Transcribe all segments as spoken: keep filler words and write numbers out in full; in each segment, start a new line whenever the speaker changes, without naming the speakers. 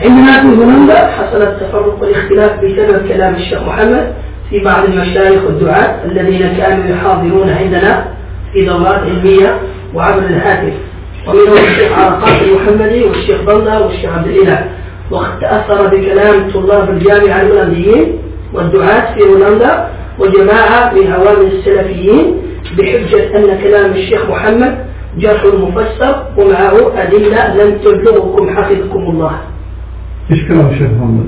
عندنا في هولندا حصل التفرق والاختلاف بسبب كلام الشيخ محمد في بعض المشايخ والدعاة الذين كانوا يحاضرون عندنا في دورات علمية وعبر الهاتف، ومنهم الشيخ عرفات المحمدي والشيخ ضلة والشيخ عبد الإله، وقد تأثر بكلام طلاب الجامعة الهولنديين والدعاة في هولندا وجماعة من عوام السلفيين بحجة أن كلام الشيخ محمد جرح مفسر ومعه أدلة لم تبلغكم حفظكم الله.
إيش كلام الشيخ محمد؟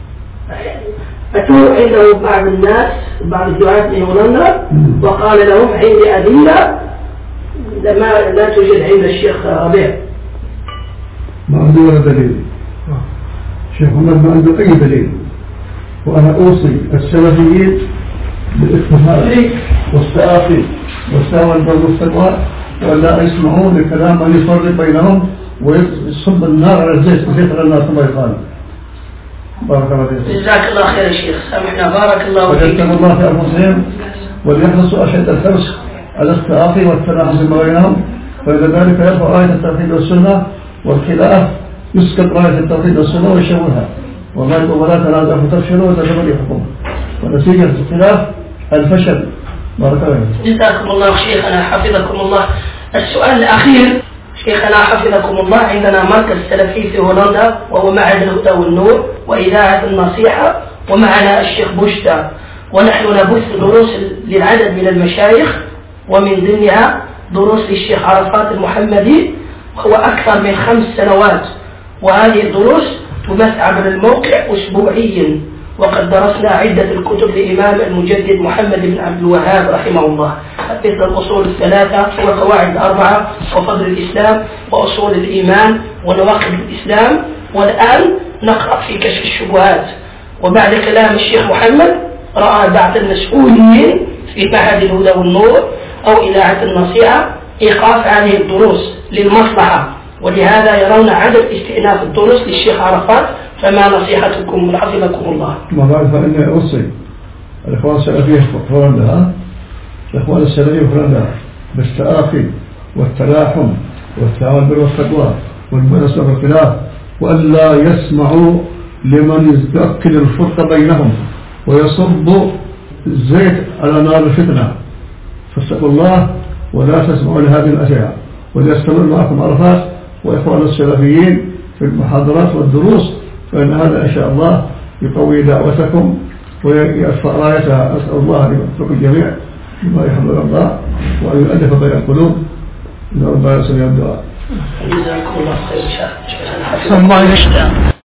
أتوا عنده بعض الناس بعض الدعاة من هولندا وقال لهم عندي أدلة لما لا توجد عند الشيخ ربيع.
ما عنده ولا دليل. الشيخ محمد ما عنده أي دليل، وأنا أوصي السلفيين بالاتفاق والتآخي والساوى والمستقبل ولا يسمعون لكلام من يفرق بينهم ويصب النار على الزيت وزيت على الناس الله يقال. بارك الله فيك.
جزاك الله خير يا شيخ، سامحنا بارك الله فيك.
وجزاكم الله في أنفسهم وليحرصوا أشد الحرص على التآخي والتناحس فيما بينهم، فإذا ذلك يرفع آية التوحيد والسنة والخلاف يسقط راية التوحيد والسنة ويشوهها، وما يقول ولا تنازعوا فتفشلوا وتذهب ريحكم، ونتيجة الخلاف الفشل. بارك الله فيك.
جزاكم الله شيخنا حفظكم الله. السؤال الأخير شيخنا حفظكم الله، عندنا مركز سلفي في هولندا وهو معهد الهدى والنور وإذاعة النصيحة، ومعنا الشيخ بوشتا، ونحن نبث دروس للعدد من المشايخ ومن ضمنها دروس للشيخ عرفات المحمدي وهو أكثر من خمس سنوات، وهذه الدروس تبث عبر الموقع أسبوعيا، وقد درسنا عدة الكتب لإمام المجدد محمد بن عبد الوهاب رحمه الله، مثل الأصول الثلاثة والقواعد الأربعة وفضل الإسلام وأصول الإيمان ونواقض الإسلام، والآن نقرأ في كشف الشبهات. وبعد كلام الشيخ محمد رأى بعض المسؤولين في معهد الهدى والنور أو إذاعة النصيحة إيقاف هذه الدروس للمصلحة، ولهذا يرون عدم استئناف الدروس للشيخ عرفات، فما نصيحتكم حفظكم الله؟
ما بعد فإني أوصي الإخوان السلفية في هولندا الإخوان السلفية في هولندا بالتآخي والتلاحم والتعاون بالبر والتقوى والمناسبة والخلاف، وألا يسمعوا لمن يؤكد الفرق بينهم ويصب الزيت على نار الفتنة، فاتقوا الله ولا تسمعوا لهذه الأشياء، وليستمر معكم عرفات وإخوان السلفيين في المحاضرات والدروس، فإن هذا إن شاء الله يقوي دعوتكم ويرفع رايتها. أسأل الله أن يوفق الجميع بما يحب الله وأن يؤلف بين القلوب. إن ربنا يسمع الدعاء.
جزاكم الله خير.